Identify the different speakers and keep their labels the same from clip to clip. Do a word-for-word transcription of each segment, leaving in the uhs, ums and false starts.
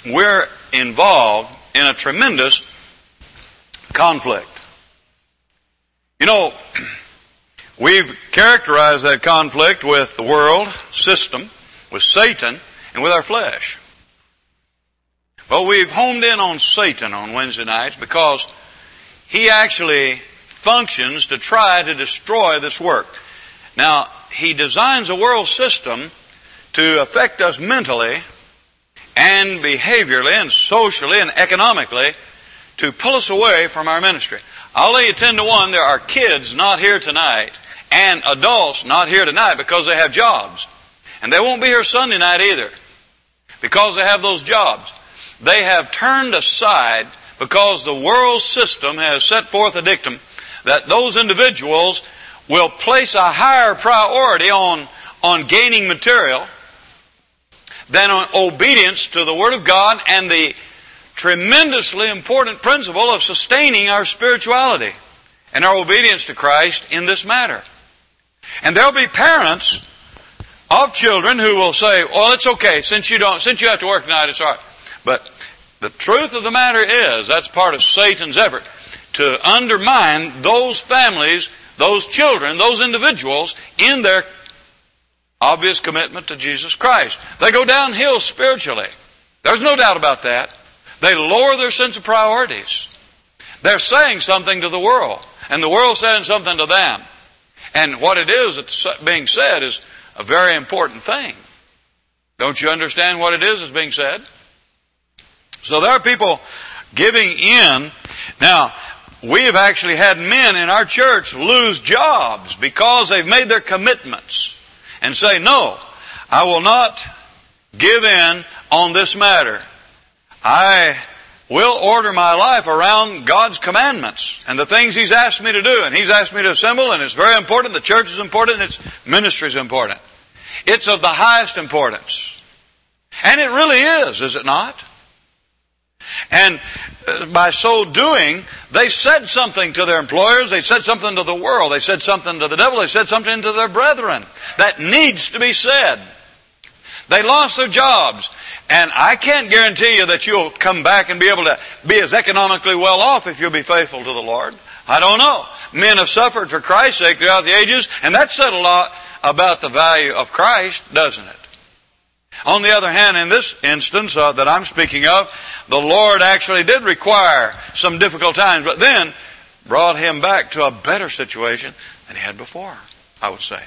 Speaker 1: we're involved in a tremendous conflict. You know, we've characterized that conflict with the world system, with Satan, and with our flesh. Well, we've homed in on Satan on Wednesday nights because he actually functions to try to destroy this work. Now, he designs a world system to affect us mentally and behaviorally and socially and economically to pull us away from our ministry. I'll lay you ten to one, there are kids not here tonight and adults not here tonight because they have jobs. And they won't be here Sunday night either because they have those jobs. They have turned aside because the world system has set forth a dictum that those individuals will place a higher priority on, on gaining material than on obedience to the Word of God and the tremendously important principle of sustaining our spirituality and our obedience to Christ in this matter. And there'll be parents of children who will say, well, it's okay, since you don't, since you have to work tonight, it's all right. But the truth of the matter is, that's part of Satan's effort to undermine those families, those children, those individuals in their obvious commitment to Jesus Christ. They go downhill spiritually. There's no doubt about that. They lower their sense of priorities. They're saying something to the world, and the world's saying something to them. And what it is that's being said is a very important thing. Don't you understand what it is that's being said? So there are people giving in. Now, we have actually had men in our church lose jobs because they've made their commitments and say, no, I will not give in on this matter. I will order my life around God's commandments and the things He's asked me to do. And He's asked me to assemble, and it's very important. The church is important, and its ministry is important. It's of the highest importance. And it really is, is it not? And by so doing, they said something to their employers, they said something to the world, they said something to the devil, they said something to their brethren that needs to be said. They lost their jobs. And I can't guarantee you that you'll come back and be able to be as economically well off if you'll be faithful to the Lord. I don't know. Men have suffered for Christ's sake throughout the ages, and that said a lot about the value of Christ, doesn't it? On the other hand, in this instance uh, that I'm speaking of, the Lord actually did require some difficult times, but then brought him back to a better situation than he had before, I would say.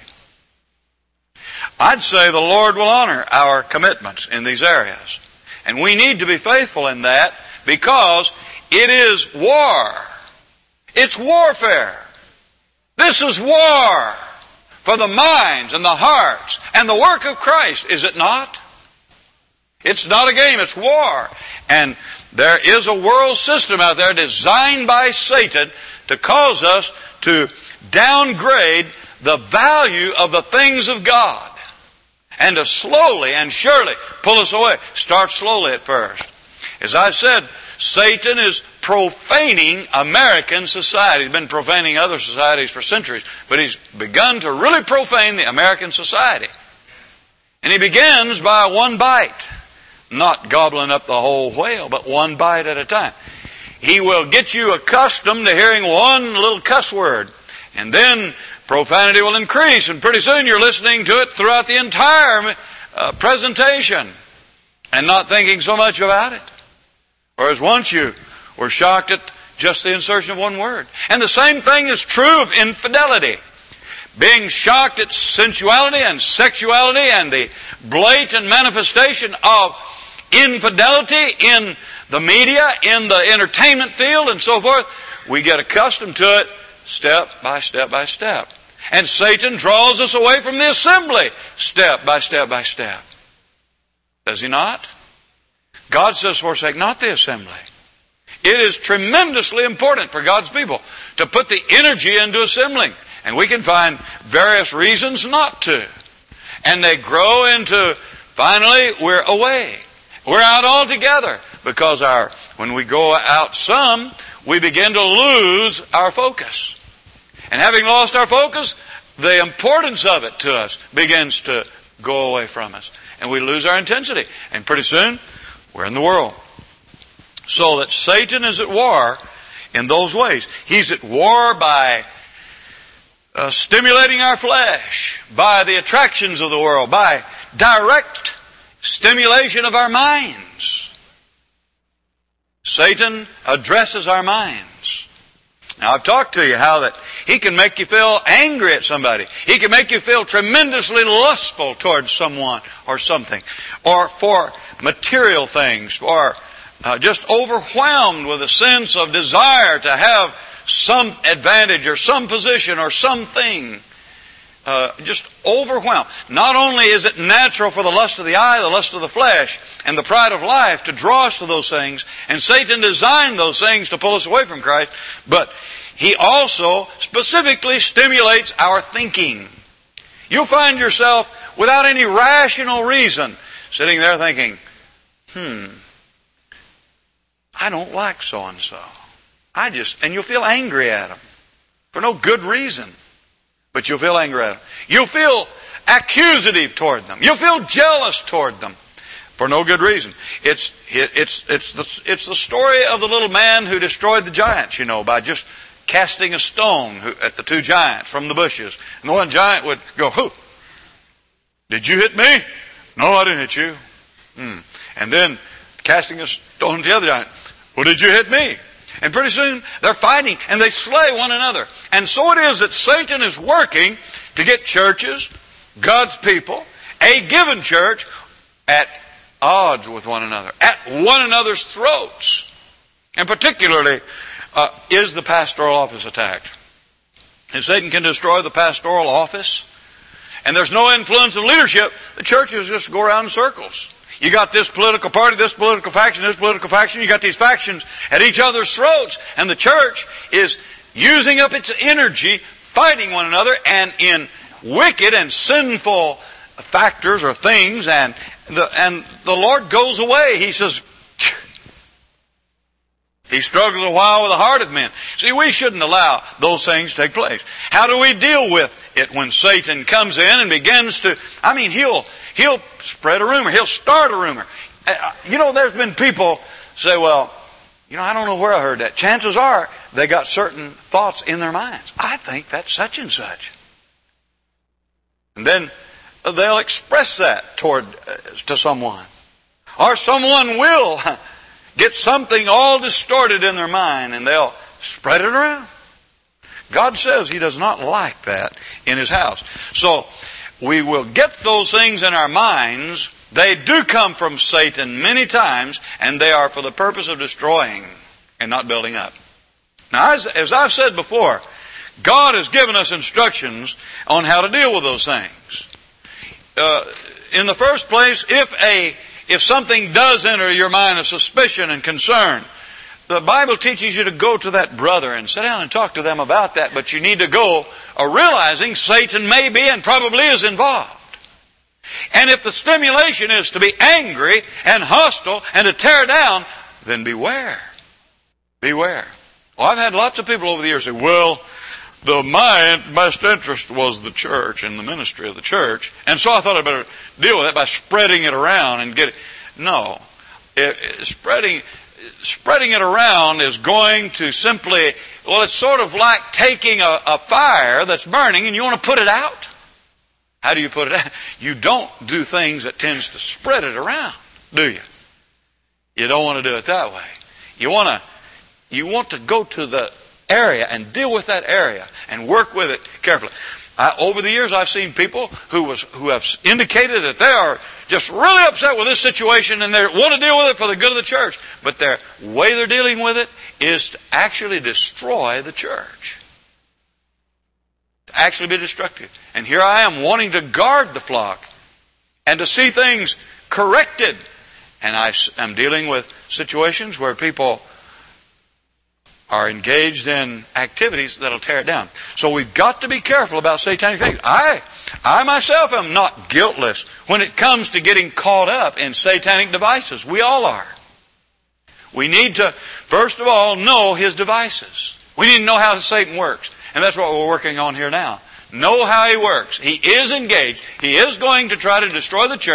Speaker 1: I'd say the Lord will honor our commitments in these areas. And we need to be faithful in that because it is war. It's warfare. This is war for the minds and the hearts and the work of Christ, is it not? It's not a game, it's war. And there is a world system out there designed by Satan to cause us to downgrade the value of the things of God and to slowly and surely pull us away. Start slowly at first. As I said, Satan is profaning American society. He's been profaning other societies for centuries, but he's begun to really profane the American society. And he begins by one bite. Not gobbling up the whole whale, but one bite at a time. He will get you accustomed to hearing one little cuss word. And then profanity will increase, and pretty soon you're listening to it throughout the entire uh, presentation and not thinking so much about it. Whereas once you were shocked at just the insertion of one word. And the same thing is true of infidelity. Being shocked at sensuality and sexuality and the blatant manifestation of infidelity in the media, in the entertainment field, and so forth, we get accustomed to it step by step by step. And Satan draws us away from the assembly step by step by step. Does he not? God says, forsake not the assembly. It is tremendously important for God's people to put the energy into assembling. And we can find various reasons not to. And they grow into, finally, we're away. We're out altogether. Because our when we go out some, we begin to lose our focus. And having lost our focus, the importance of it to us begins to go away from us. And we lose our intensity. And pretty soon, We're in the world. So that Satan is at war in those ways. He's at war by uh, stimulating our flesh, by the attractions of the world, by direct stimulation of our minds. Satan addresses our minds. Now, I've talked to you how that he can make you feel angry at somebody. He can make you feel tremendously lustful towards someone or something, or for material things, or uh, just overwhelmed with a sense of desire to have some advantage or some position or something. Uh, just overwhelmed. Not only is it natural for the lust of the eye, the lust of the flesh, and the pride of life to draw us to those things, and Satan designed those things to pull us away from Christ, but he also specifically stimulates our thinking. You'll find yourself, without any rational reason, sitting there thinking, hmm, I don't like so-and-so. I just, and you'll feel angry at them for no good reason. But you'll feel angry at them. You'll feel accusative toward them. You'll feel jealous toward them for no good reason. It's it's it's the it's the story of the little man who destroyed the giants, you know, by just casting a stone at the two giants from the bushes. And the one giant would go, "Who? Did you hit me? No, I didn't hit you." Hmm. And then casting a stone at the other giant, "Well, did you hit me?" And pretty soon they're fighting and they slay one another. And so it is that Satan is working to get churches, God's people, a given church, at odds with one another, at one another's throats. And particularly uh, is the pastoral office attacked. And Satan can destroy the pastoral office, and there's no influence of leadership. The churches just go around in circles. You got this political party, this political faction, this political faction. You got these factions at each other's throats. And the church is using up its energy, fighting one another, and in wicked and sinful factors or things. And the, and the Lord goes away. He says, He struggles a while with the heart of men. See, we shouldn't allow those things to take place. How do we deal with it when Satan comes in and begins to, I mean, he'll, he'll spread a rumor. He'll start a rumor. You know, there's been people say, well, you know, I don't know where I heard that. Chances are they got certain thoughts in their minds. I think that's such and such. And then they'll express that toward, uh, to someone. Or someone will get something all distorted in their mind and they'll spread it around. God says He does not like that in His house. So we will get those things in our minds. They do come from Satan many times, and they are for the purpose of destroying and not building up. Now, as, as I've said before, God has given us instructions on how to deal with those things. Uh, in the first place, if a If something does enter your mind of suspicion and concern, the Bible teaches you to go to that brother and sit down and talk to them about that. But you need to go uh, realizing Satan may be and probably is involved. And if the stimulation is to be angry and hostile and to tear down, then beware. Beware. Well, I've had lots of people over the years say, well, the my best interest was the church and the ministry of the church, and so I thought I'd better deal with it by spreading it around and get it. No. It, it, spreading, spreading it around is going to simply, well, it's sort of like taking a, a fire that's burning and you want to put it out. How do you put it out? You don't do things that tends to spread it around, do you? You don't want to do it that way. You want to, you want to go to the area and deal with that area and work with it carefully. I, over the years, I've seen people who was who have indicated that they are just really upset with this situation and they want to deal with it for the good of the church. But their way they're dealing with it is to actually destroy the church. To actually be destructive. And here I am wanting to guard the flock and to see things corrected. And I am dealing with situations where people are engaged in activities that'll tear it down. So we've got to be careful about satanic things. I, I myself am not guiltless when it comes to getting caught up in satanic devices. We all are. We need to, first of all, know his devices. We need to know how Satan works. And that's what we're working on here now. Know how he works. He is engaged. He is going to try to destroy the church.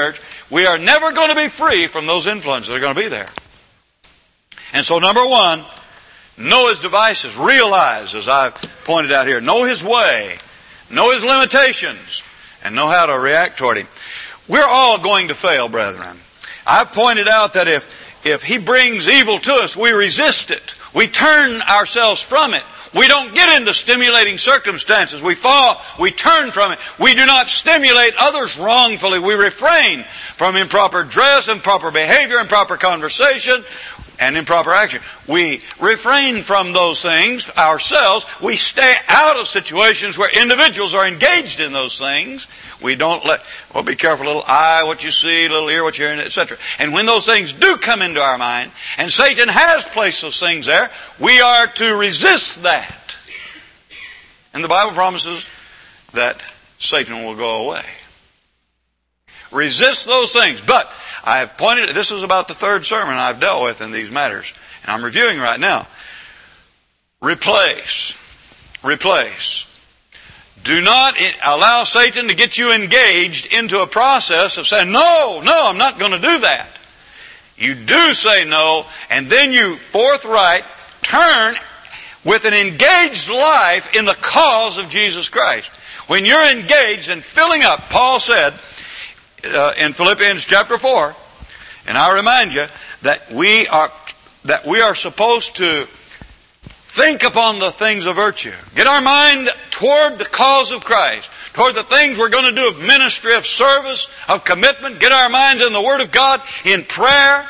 Speaker 1: We are never going to be free from those influences that are going to be there. And so number one, know his devices. Realize, as I've pointed out here, know his way, know his limitations, and know how to react toward him. We're all going to fail, brethren. I've pointed out that if, if he brings evil to us, we resist it. We turn ourselves from it. We don't get into stimulating circumstances. We fall, we turn from it. We do not stimulate others wrongfully. We refrain from improper dress, improper behavior, improper conversation, and improper action. We refrain from those things ourselves. We stay out of situations where individuals are engaged in those things. We don't let, well, be careful, little eye, what you see, little ear, what you hear, et cetera. And when those things do come into our mind, and Satan has placed those things there, we are to resist that. And the Bible promises that Satan will go away. Resist those things. But I have pointed, this is about the third sermon I've dealt with in these matters, and I'm reviewing right now. Replace. Replace. Do not allow Satan to get you engaged into a process of saying, no, no, I'm not going to do that. You do say no, and then you forthright turn with an engaged life in the cause of Jesus Christ. When you're engaged in filling up, Paul said uh, in Philippians chapter four, and I remind you that we are that we are supposed to think upon the things of virtue. Get our mind toward the cause of Christ, toward the things we're going to do of ministry, of service, of commitment. Get our minds in the Word of God, in prayer.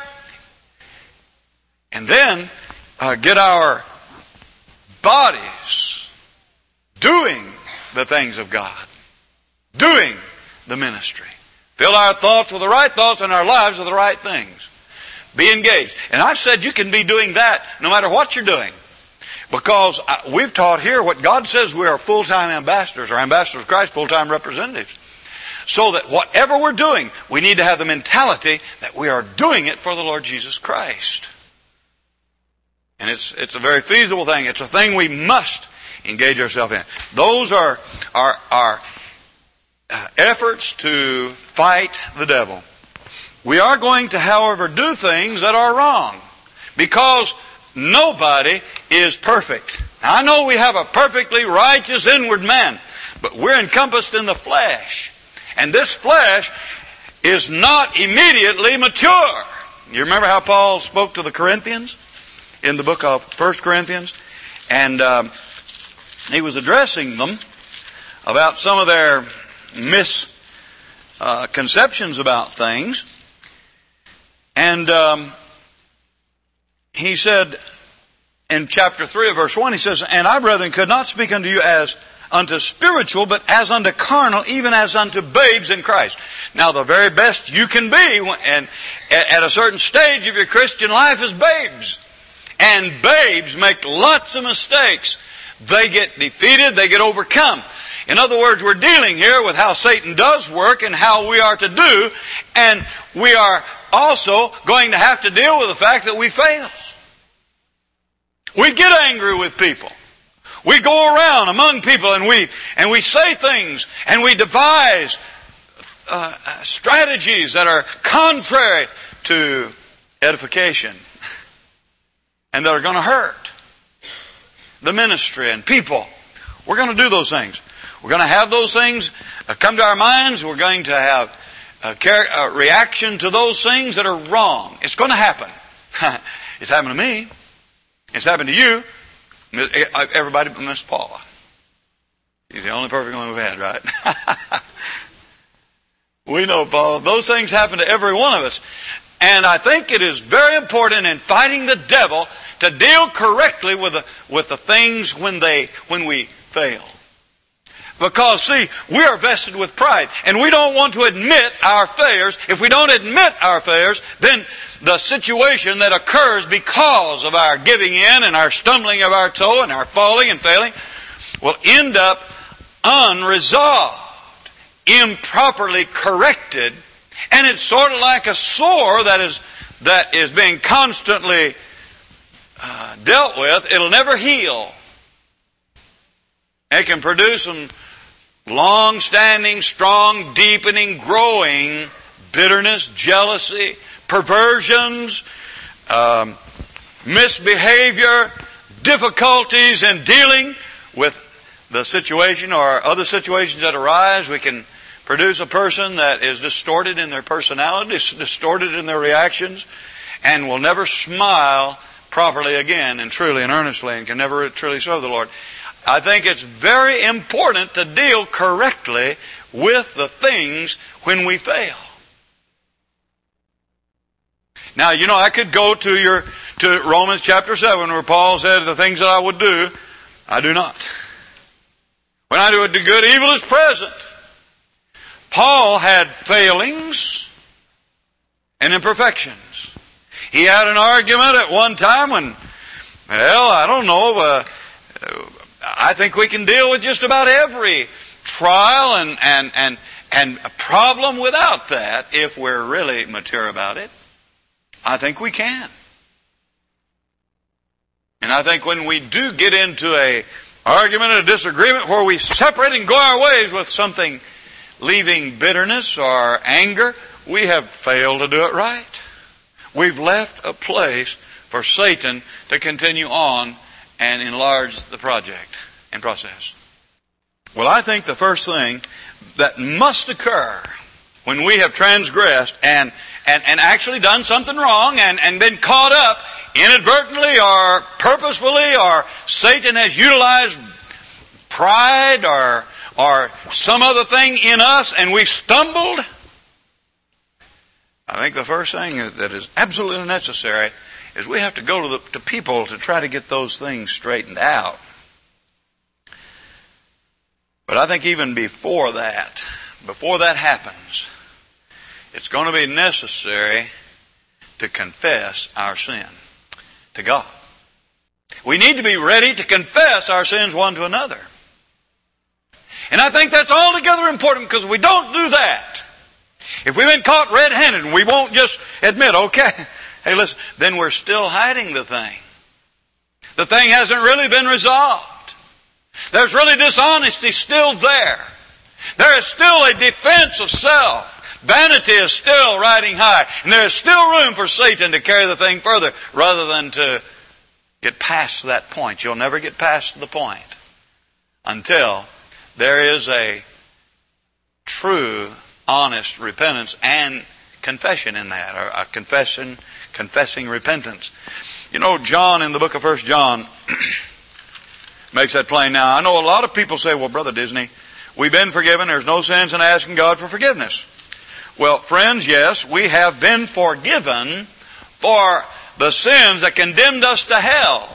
Speaker 1: And then uh, get our bodies doing the things of God, doing the ministry. Fill our thoughts with the right thoughts and our lives with the right things. Be engaged. And I've said you can be doing that no matter what you're doing. Because we've taught here what God says we are full-time ambassadors, or ambassadors of Christ, full-time representatives. So that whatever we're doing, we need to have the mentality that we are doing it for the Lord Jesus Christ. And it's it's a very feasible thing. It's a thing we must engage ourselves in. Those are our, our efforts to fight the devil. We are going to, however, do things that are wrong. Because nobody is perfect. Now, I know we have a perfectly righteous inward man, but we're encompassed in the flesh. And this flesh is not immediately mature. You remember how Paul spoke to the Corinthians in the book of First Corinthians? And um, he was addressing them about some of their misconceptions uh, about things. And um, he said in chapter three of verse one, he says, "And I, brethren, could not speak unto you as unto spiritual, but as unto carnal, even as unto babes in Christ." Now, the very best you can be and at a certain stage of your Christian life is babes. And babes make lots of mistakes. They get defeated, they get overcome. In other words, we're dealing here with how Satan does work and how we are to do, and we are also going to have to deal with the fact that we fail. We get angry with people. We go around among people and we and we say things and we devise uh, strategies that are contrary to edification and that are going to hurt the ministry and people. We're going to do those things. We're going to have those things come to our minds. We're going to have a reaction to those things that are wrong. It's going to happen. It's happened to me. It's happened to you. Everybody but Miss Paula. He's the only perfect one we've had, right? We know, Paula. Those things happen to every one of us. And I think it is very important in fighting the devil to deal correctly with the, with the things when they when we fail. Because, see, we are vested with pride. And we don't want to admit our failures. If we don't admit our failures, then the situation that occurs because of our giving in and our stumbling of our toe and our falling and failing will end up unresolved, improperly corrected, and it's sort of like a sore that is that is being constantly uh, dealt with. It'll never heal. It can produce some long-standing, strong, deepening, growing bitterness, jealousy, perversions, um, misbehavior, difficulties in dealing with the situation or other situations that arise. We can produce a person that is distorted in their personality, distorted in their reactions, and will never smile properly again and truly and earnestly, and can never truly serve the Lord. I think it's very important to deal correctly with the things when we fail. Now, you know, I could go to your to Romans chapter seven where Paul said, the things that I would do, I do not. When I do do good, evil is present. Paul had failings and imperfections. He had an argument at one time when, well, I don't know, uh, I think we can deal with just about every trial and, and, and, and a problem without that if we're really mature about it. I think we can. And I think when we do get into a argument, a disagreement where we separate and go our ways with something leaving bitterness or anger, we have failed to do it right. We've left a place for Satan to continue on and enlarge the project and process. Well, I think the first thing that must occur when we have transgressed and and, and actually done something wrong and, and been caught up inadvertently or purposefully, or Satan has utilized pride or or some other thing in us and we've stumbled, I think the first thing that is absolutely necessary is we have to go to, the, to people to try to get those things straightened out. But I think even before that, before that happens, it's going to be necessary to confess our sin to God. We need to be ready to confess our sins one to another. And I think that's altogether important, because if we don't do that, if we've been caught red-handed and we won't just admit, okay, hey listen, then we're still hiding the thing. The thing hasn't really been resolved. There's really dishonesty still there. There is still a defense of self. Vanity is still riding high. And there is still room for Satan to carry the thing further rather than to get past that point. You'll never get past the point until there is a true, honest repentance and confession in that, or a confession, confessing repentance. You know, John in the book of First John makes that plain. Now, I know a lot of people say, well, Brother Disney, we've been forgiven. There's no sense in asking God for forgiveness. Well, friends, yes, we have been forgiven for the sins that condemned us to hell.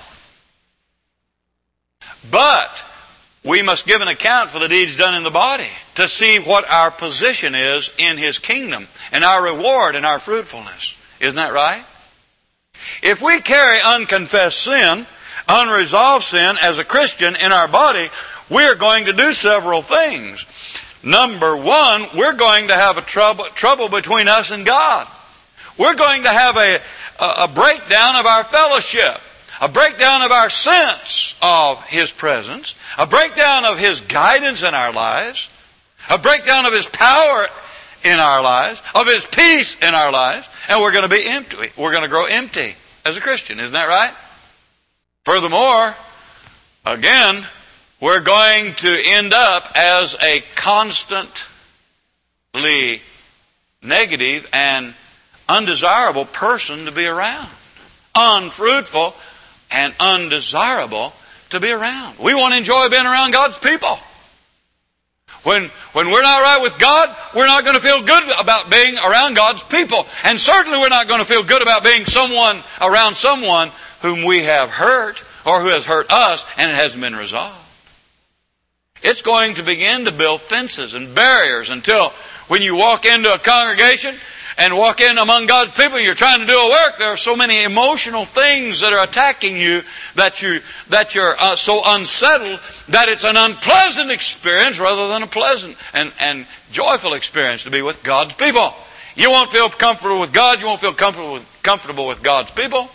Speaker 1: But we must give an account for the deeds done in the body to see what our position is in His kingdom and our reward and our fruitfulness. Isn't that right? If we carry unconfessed sin, unresolved sin as a Christian in our body, we're going to do several things. Number one, we're going to have a trouble, trouble between us and God. We're going to have a, a, a breakdown of our fellowship, a breakdown of our sense of His presence, a breakdown of His guidance in our lives, a breakdown of His power in our lives, of His peace in our lives, and we're going to be empty. We're going to grow empty as a Christian. Isn't that right? Furthermore, again, we're going to end up as a constantly negative and undesirable person to be around. Unfruitful and undesirable to be around. We want to enjoy being around God's people. When, when we're not right with God, we're not going to feel good about being around God's people. And certainly we're not going to feel good about being someone around someone whom we have hurt or who has hurt us and it hasn't been resolved. It's going to begin to build fences and barriers until when you walk into a congregation and walk in among God's people, you're trying to do a work, there are so many emotional things that are attacking you that, you, that you're uh, so unsettled that it's an unpleasant experience rather than a pleasant and, and joyful experience to be with God's people. You won't feel comfortable with God, you won't feel comfortable with, comfortable with God's people.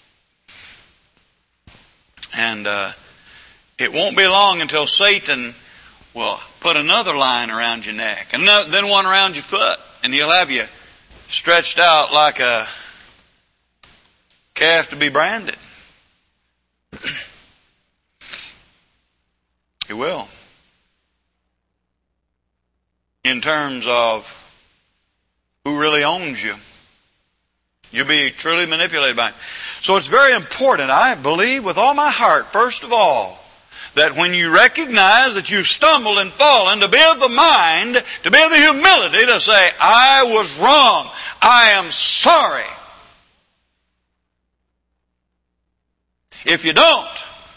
Speaker 1: And uh, it won't be long until Satan will put another line around your neck, and then one around your foot, and he'll have you stretched out like a calf to be branded. He will. In terms of who really owns you. You'll be truly manipulated by him. So it's very important, I believe with all my heart, first of all, that when you recognize that you've stumbled and fallen, to be of the mind, to be of the humility to say, I was wrong. I am sorry. If you don't,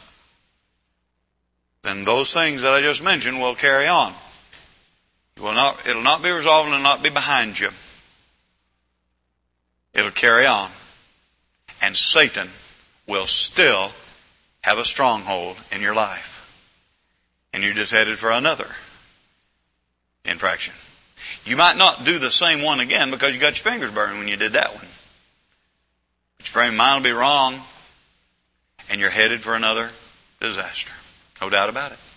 Speaker 1: then those things that I just mentioned will carry on. It will not, it'll not be resolved and it'll not be behind you. It'll carry on. And Satan will still have a stronghold in your life. And you're just headed for another infraction. You might not do the same one again because you got your fingers burned when you did that one. But your frame of mind will be wrong. And you're headed for another disaster. No doubt about it.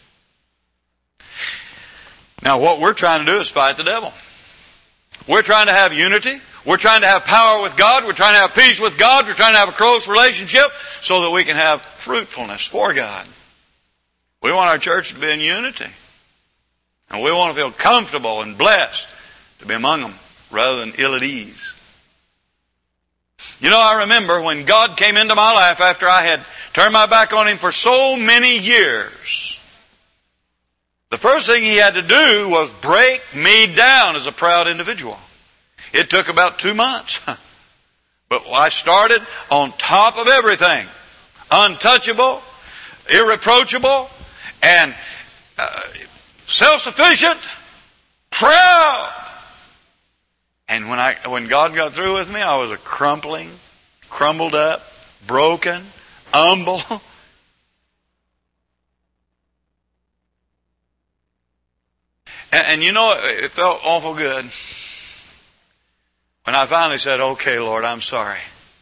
Speaker 1: Now what we're trying to do is fight the devil. We're trying to have unity. We're trying to have power with God. We're trying to have peace with God. We're trying to have a close relationship so that we can have fruitfulness for God. We want our church to be in unity. And we want to feel comfortable and blessed to be among them rather than ill at ease. You know, I remember when God came into my life after I had turned my back on Him for so many years. The first thing He had to do was break me down as a proud individual. It took about two months. But I started on top of everything. Untouchable, irreproachable, and uh, self-sufficient, proud. And when I when God got through with me, I was a crumpling, crumbled up, broken, humble. And, and you know, it, it felt awful good when I finally said, okay, Lord, I'm sorry.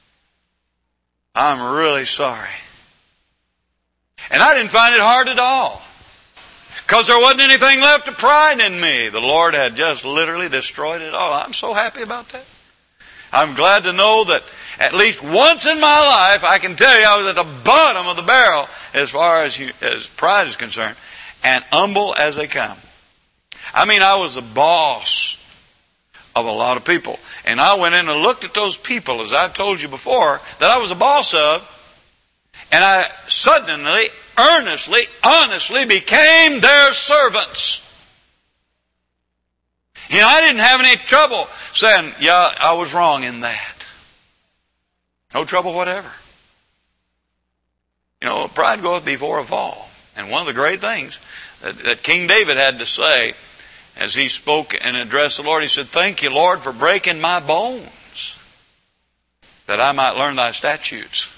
Speaker 1: I'm really sorry. And I didn't find it hard at all. Because there wasn't anything left of pride in me. The Lord had just literally destroyed it all. I'm so happy about that. I'm glad to know that at least once in my life, I can tell you I was at the bottom of the barrel as far as, as pride is concerned. And humble as they come. I mean, I was the boss of a lot of people. And I went in and looked at those people, as I've told you before, that I was a boss of. And I suddenly, earnestly, honestly became their servants. And I didn't have any trouble saying, yeah, I was wrong in that. No trouble whatever. You know, pride goeth before a fall. And one of the great things that, that King David had to say as he spoke and addressed the Lord, he said, thank you, Lord, for breaking my bones, that I might learn thy statutes.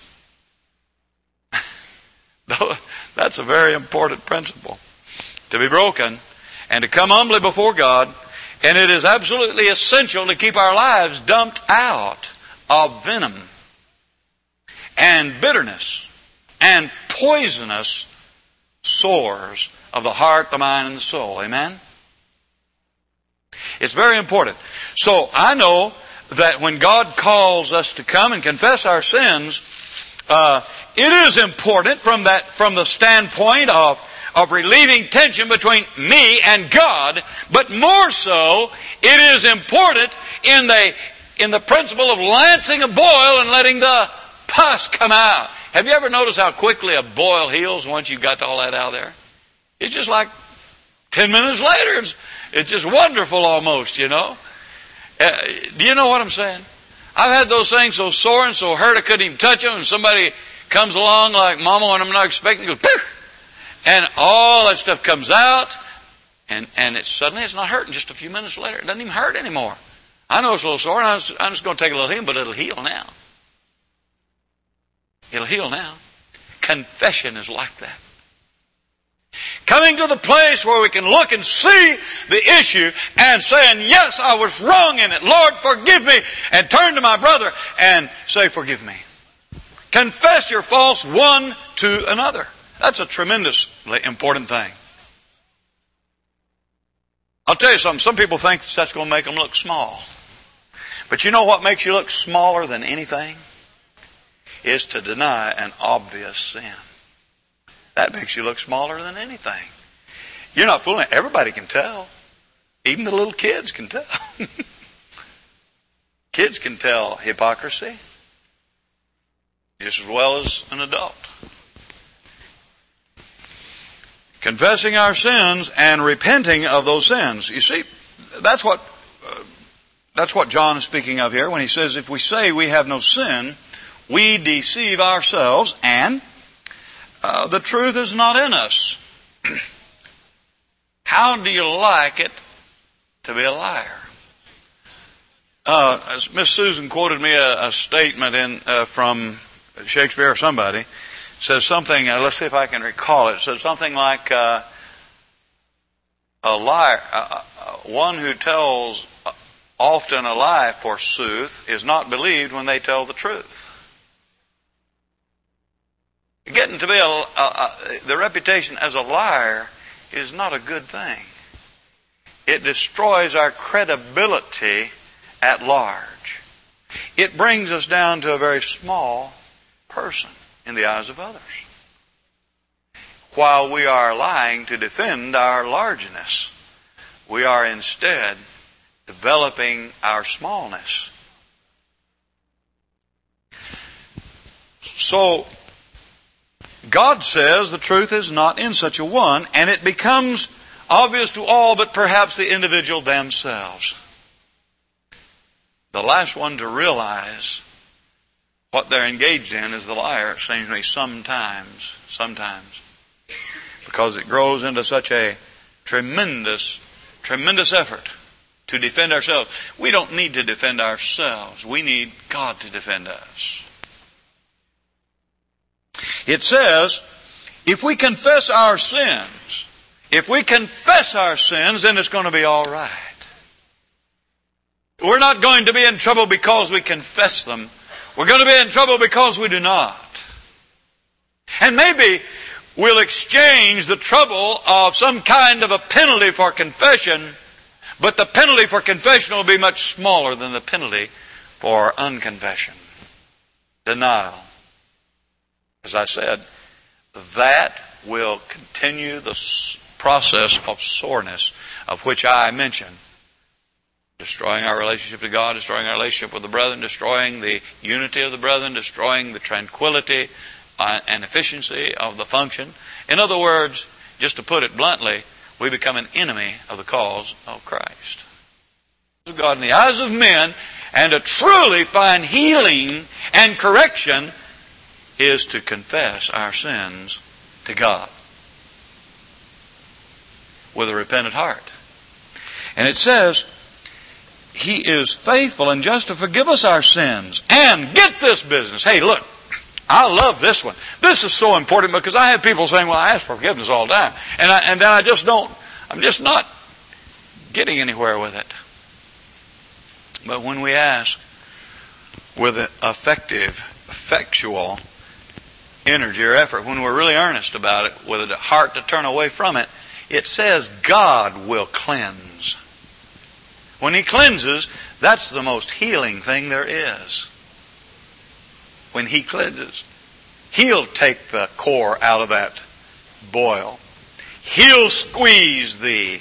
Speaker 1: That's a very important principle. To be broken and to come humbly before God. And it is absolutely essential to keep our lives dumped out of venom and bitterness and poisonous sores of the heart, the mind, and the soul. Amen? It's very important. So I know that when God calls us to come and confess our sins, uh, it is important from that, from the standpoint of, of relieving tension between me and God, but more so, it is important in the, in the principle of lancing a boil and letting the pus come out. Have you ever noticed how quickly a boil heals once you've got all that out there? It's just like ten minutes later, it's, it's just wonderful almost, you know. Uh, do you know what I'm saying? I've had those things so sore and so hurt I couldn't even touch them, and somebody comes along like Mama when I'm not expecting, goes, poof, and all that stuff comes out, and, and it suddenly it's not hurting just a few minutes later. It doesn't even hurt anymore. I know it's a little sore, and I'm just, I'm just going to take a little healing, but it'll heal now. It'll heal now. Confession is like that. Coming to the place where we can look and see the issue and saying, yes, I was wrong in it. Lord, forgive me. And turn to my brother and say, forgive me. Confess your faults one to another. That's a tremendously important thing. I'll tell you something. Some people think that's going to make them look small. But you know what makes you look smaller than anything? Is to deny an obvious sin. That makes you look smaller than anything. You're not fooling. Everybody can tell. Even the little kids can tell. Kids can tell hypocrisy just as well as an adult. Confessing our sins and repenting of those sins. You see, that's what uh, that's what John is speaking of here when he says, if we say we have no sin, we deceive ourselves and uh, the truth is not in us. How do you like it to be a liar? Uh, as Miss Susan quoted me a, a statement in uh, from Shakespeare or somebody. It says something, uh, let's see if I can recall it. It says something like, uh, a liar, uh, uh, one who tells often a lie, forsooth, is not believed when they tell the truth. Getting to be a, a, a, the reputation as a liar is not a good thing. It destroys our credibility at large. It brings us down to a very small person in the eyes of others. While we are lying to defend our largeness, we are instead developing our smallness. So, God says the truth is not in such a one, and it becomes obvious to all but perhaps the individual themselves. The last one to realize what they're engaged in is the liar, it seems to me, sometimes, sometimes. Because it grows into such a tremendous, tremendous effort to defend ourselves. We don't need to defend ourselves. We need God to defend us. It says, if we confess our sins, if we confess our sins, then it's going to be all right. We're not going to be in trouble because we confess them. We're going to be in trouble because we do not. And maybe we'll exchange the trouble of some kind of a penalty for confession, but the penalty for confession will be much smaller than the penalty for unconfession. Denial. As I said, that will continue the process of soreness of which I mentioned. Destroying our relationship to God, destroying our relationship with the brethren, destroying the unity of the brethren, destroying the tranquility and efficiency of the function. In other words, just to put it bluntly, we become an enemy of the cause of Christ. God in the eyes of men, and to truly find healing and correction is to confess our sins to God with a repentant heart. And it says, He is faithful and just to forgive us our sins. And get this business. Hey, look, I love this one. This is so important because I have people saying, well, I ask for forgiveness all the time. And, I, and then I just don't, I'm just not getting anywhere with it. But when we ask with an effective, effectual energy or effort, when we're really earnest about it, with a heart to turn away from it, it says God will cleanse. When He cleanses, that's the most healing thing there is. When He cleanses, He'll take the core out of that boil. He'll squeeze the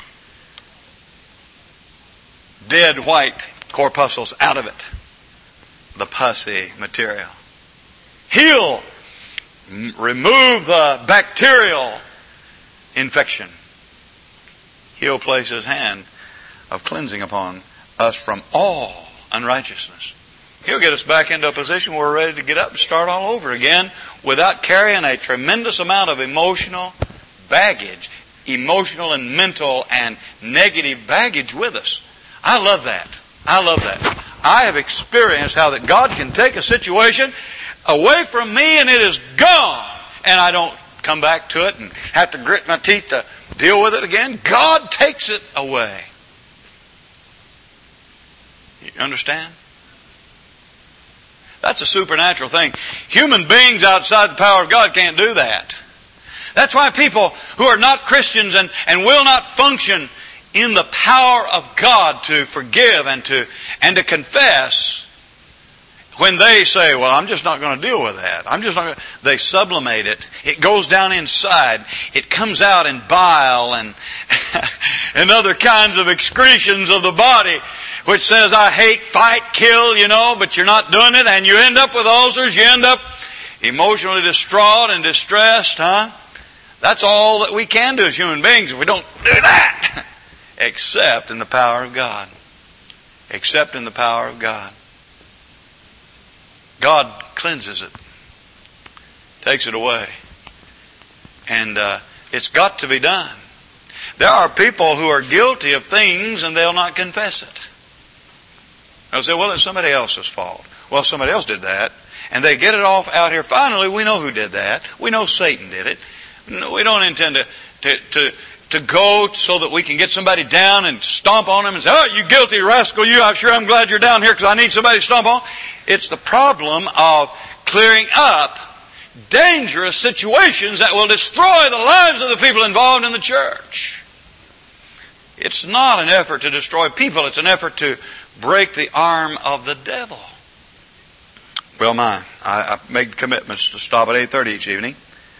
Speaker 1: dead white corpuscles out of it, the pussy material. He'll remove the bacterial infection. He'll place His hand of cleansing upon us from all unrighteousness. He'll get us back into a position where we're ready to get up and start all over again without carrying a tremendous amount of emotional baggage, emotional and mental and negative baggage with us. I love that. I love that. I have experienced how that God can take a situation away from me and it is gone. And I don't come back to it and have to grit my teeth to deal with it again. God takes it away. You understand? That's a supernatural thing. Human beings outside the power of God can't do that. That's why people who are not Christians and, and will not function in the power of God to forgive and to and to confess, when they say, well, I'm just not going to deal with that. I'm just not going to, they sublimate it. It goes down inside. It comes out in bile and, and other kinds of excretions of the body, which says, I hate, fight, kill, you know, but you're not doing it, and you end up with ulcers, you end up emotionally distraught and distressed, huh? That's all that we can do as human beings if we don't do that. Except in the power of God. Except in the power of God. God cleanses it. Takes it away. And uh, it's got to be done. There are people who are guilty of things and they'll not confess it. They'll say, well, it's somebody else's fault. Well, somebody else did that. And they get it off out here. Finally, we know who did that. We know Satan did it. We don't intend to, to, to, to go so that we can get somebody down and stomp on them and say, oh, you guilty rascal, you, I'm sure I'm glad you're down here because I need somebody to stomp on. It's the problem of clearing up dangerous situations that will destroy the lives of the people involved in the church. It's not an effort to destroy people. It's an effort to break the arm of the devil. Well, mine. I, I made commitments to stop at eight thirty each evening.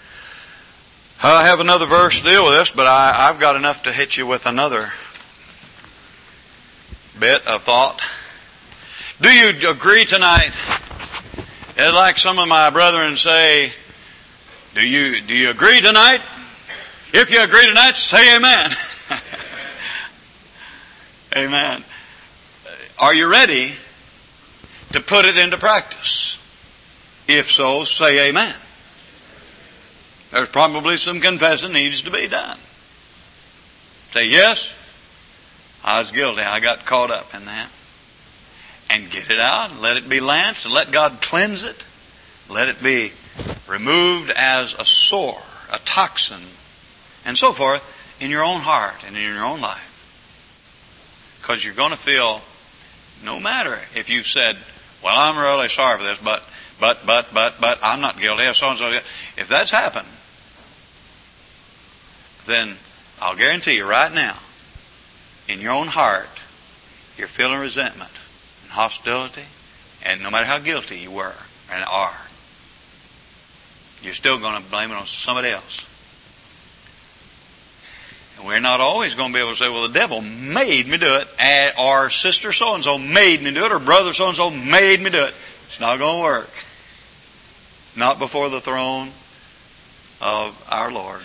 Speaker 1: I have another verse to deal with this, but I, I've got enough to hit you with another bit of thought. Do you agree tonight? It's like some of my brethren say, do you, do you agree tonight? If you agree tonight, say amen. Amen. Are you ready to put it into practice? If so, say amen. There's probably some confessing needs to be done. Say, yes, I was guilty. I got caught up in that. And get it out and let it be lanced and let God cleanse it. Let it be removed as a sore, a toxin, and so forth in your own heart and in your own life. Because you're going to feel, no matter if you've said, well, I'm really sorry for this, but, but, but, but, but, I'm not guilty. So and so. If that's happened, then I'll guarantee you right now, in your own heart, you're feeling resentment and hostility, and no matter how guilty you were and are, you're still going to blame it on somebody else. And we're not always going to be able to say, well, the devil made me do it, or sister so-and-so made me do it, or brother so-and-so made me do it. It's not going to work. Not before the throne of our Lord.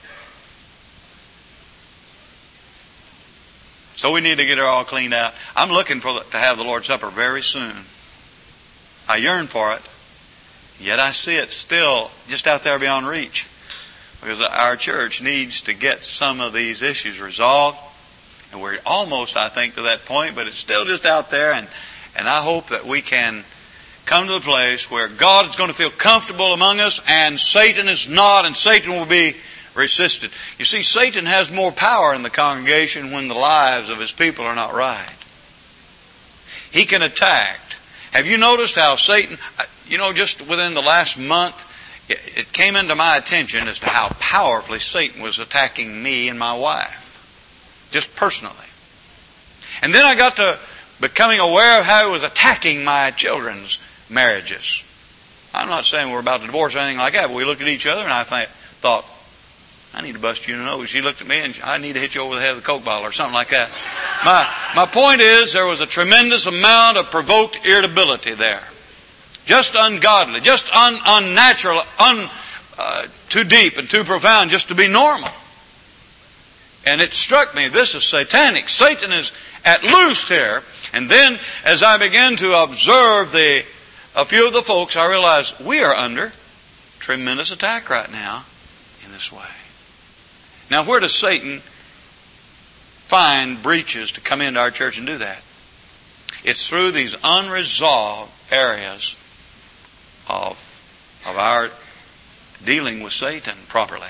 Speaker 1: So we need to get it all cleaned out. I'm looking for the, to have the Lord's Supper very soon. I yearn for it. Yet I see it still just out there beyond reach. Because our church needs to get some of these issues resolved. And we're almost, I think, to that point, but it's still just out there. And, and I hope that we can come to the place where God is going to feel comfortable among us and Satan is not, and Satan will be resisted. You see, Satan has more power in the congregation when the lives of his people are not right. He can attack. Have you noticed how Satan, you know, just within the last month, it came into my attention as to how powerfully Satan was attacking me and my wife. Just personally. And then I got to becoming aware of how he was attacking my children's marriages. I'm not saying we're about to divorce or anything like that, but we looked at each other and I thought, I need to bust you in the nose. She looked at me and I need to hit you over the head with a Coke bottle or something like that. My, my point is there was a tremendous amount of provoked irritability there. Just ungodly, just un, unnatural, un, uh, too deep and too profound just to be normal. And it struck me, this is satanic. Satan is at loose here. And then as I began to observe the a few of the folks, I realized we are under tremendous attack right now in this way. Now, where does Satan find breaches to come into our church and do that? It's through these unresolved areas of, of our dealing with Satan properly.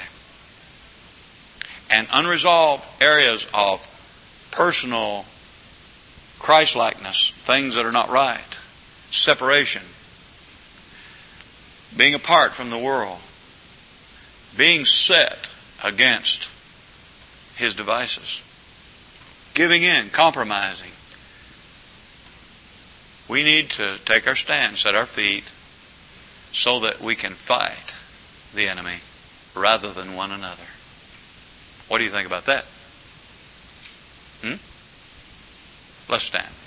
Speaker 1: And unresolved areas of personal Christ-likeness, things that are not right, separation, being apart from the world, being set against his devices. giving in, compromising. We need to take our stand, set our feet, so that we can fight the enemy rather than one another. What do you think about that? Hmm? Let's stand.